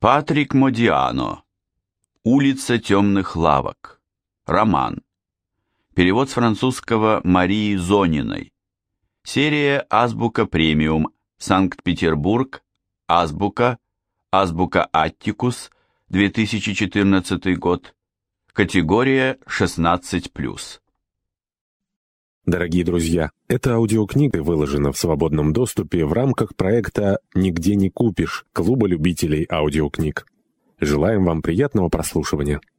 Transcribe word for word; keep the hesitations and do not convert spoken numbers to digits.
Патрик Модиано. Улица темных лавок. Роман. Перевод с французского Марии Зониной. Серия Азбука Премиум. Санкт-Петербург. Азбука. Азбука Аттикус. две тысячи четырнадцатый год. Категория шестнадцать плюс. Дорогие друзья, эта аудиокнига выложена в свободном доступе в рамках проекта «Нигде не купишь» Клуба любителей аудиокниг. Желаем вам приятного прослушивания.